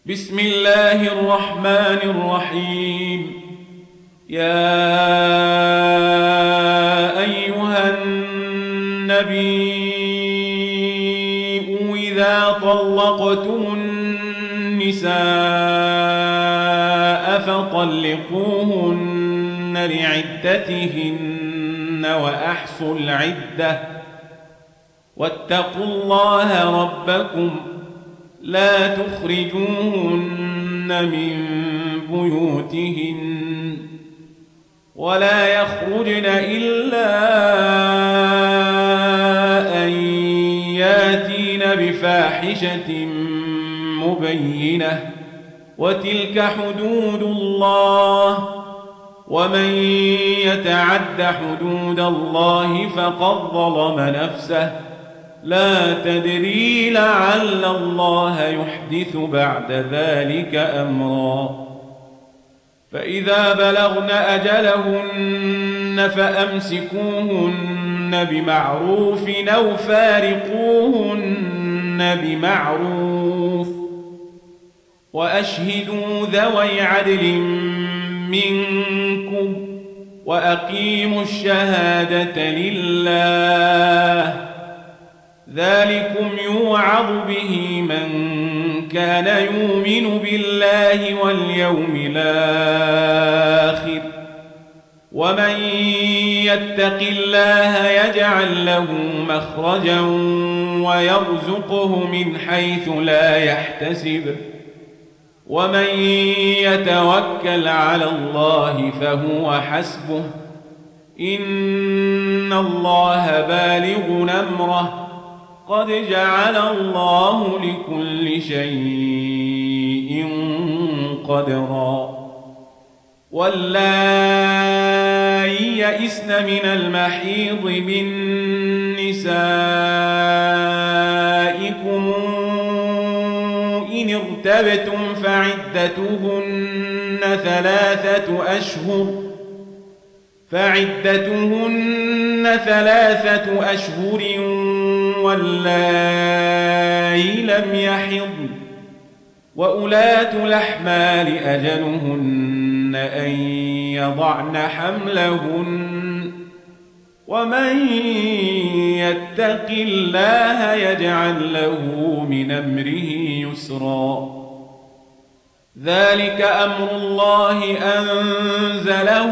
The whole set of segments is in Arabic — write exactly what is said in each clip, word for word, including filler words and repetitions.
بسم الله الرحمن الرحيم. يا أيها النبي إذا طلقتم النساء فطلقوهن لعدتهن وأحصوا العدة واتقوا الله ربكم لا تخرجوهن من بيوتهن ولا يخرجن إلا أن ياتين بفاحشة مبينة وتلك حدود الله ومن يتعد حدود الله فقد ظلم نفسه لا تدري لعل الله يحدث بعد ذلك أمرا. فإذا بلغن أجلهن فأمسكوهن بمعروف أو فارقوهن بمعروف وأشهدوا ذوي عدل منكم وأقيموا الشهادة لله ذلكم يوعظ به من كان يؤمن بالله واليوم الآخر ومن يتق الله يجعل له مخرجا ويرزقه من حيث لا يحتسب ومن يتوكل على الله فهو حسبه إن الله بالغ أمره قد جعل الله لكل شيء قدرا. واللائي يئسن من المحيض من نسائكم إن ارتبتم فعدتهن ثلاثة أشهر فعدتهن ثلاثة أشهر واللائي لم يحضن وأولاة الأحمال أجلهن أن يضعن حملهن ومن يتق الله يجعل له من أمره يسرا. ذلك أمر الله أنزله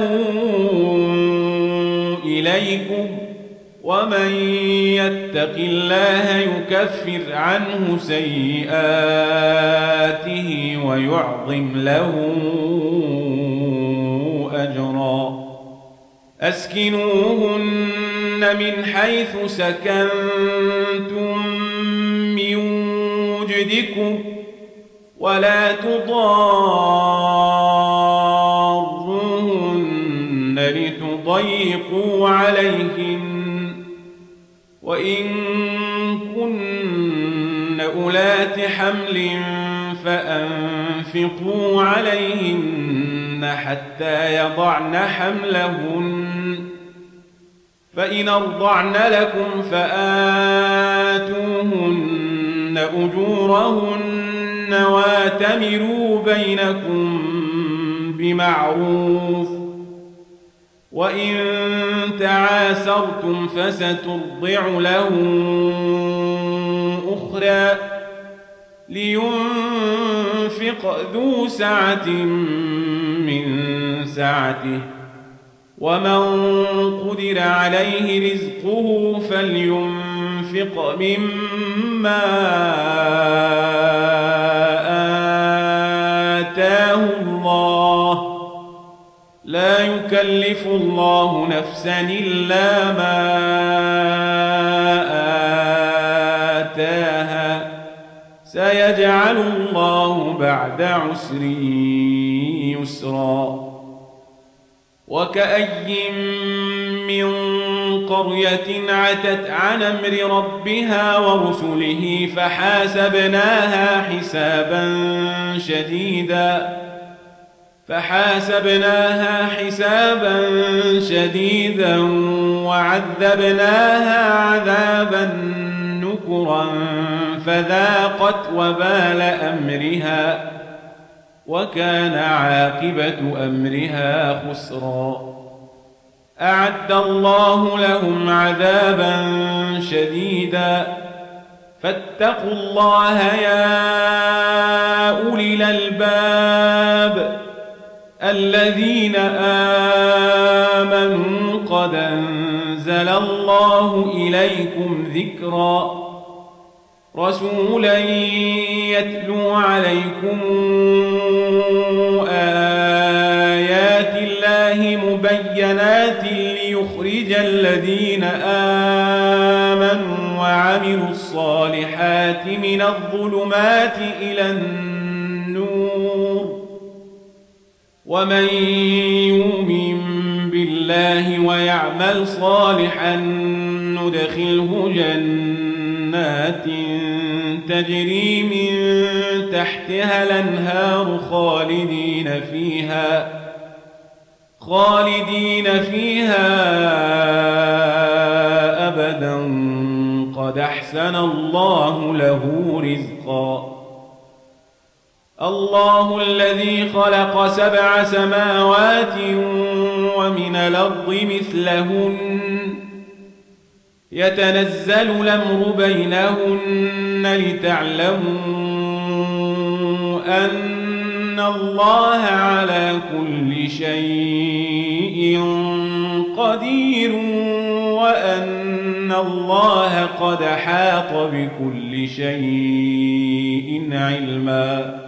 إليكم ومن يتق الله يكفر عنه سيئاته ويعظم له أجرا. أسكنوهن من حيث سكنتم من وجدكم ولا تضاروهن لتضيقوا عليهن وإن كن أولات حمل فأنفقوا عليهن حتى يضعن حملهن فإن أرضعن لكم فآتوهن أجورهن واتمروا بينكم بمعروف وإن تعاسرتم فسترضع له أخرى لينفق ذو سعة من سعته ومن قدر عليه رزقه فلينفق مما آتاه الله لا يكلف الله نفسا إلا ما آتاها سيجعل الله بعد عسر يسرا. وكأي من قرية عتت عن أمر ربها ورسله فحاسبناها حسابا شديدا فحاسبناها حسابا شديدا وعذبناها عذابا نكرا فذاقت وبال أمرها وكان عاقبة أمرها خسرا. أعد الله لهم عذابا شديدا فاتقوا الله يا أولي الألباب الذين آمنوا قد أنزل الله إليكم ذكرا رسولا يتلو عليكم آيات الله مبينات ليخرج الذين آمنوا وعملوا الصالحات من الظلمات إلى النور ومن يؤمن بالله ويعمل صالحا ندخله جنات تجري من تحتها الأنهار خالدين فيها خالدين فيها أبدا قد أحسن الله له رزقا. الله الذي خلق سبع سماوات ومن الأرض مثلهن يتنزل الأمر بينهن لتعلموا أن الله على كل شيء قدير وأن الله قد حاط بكل شيء علما.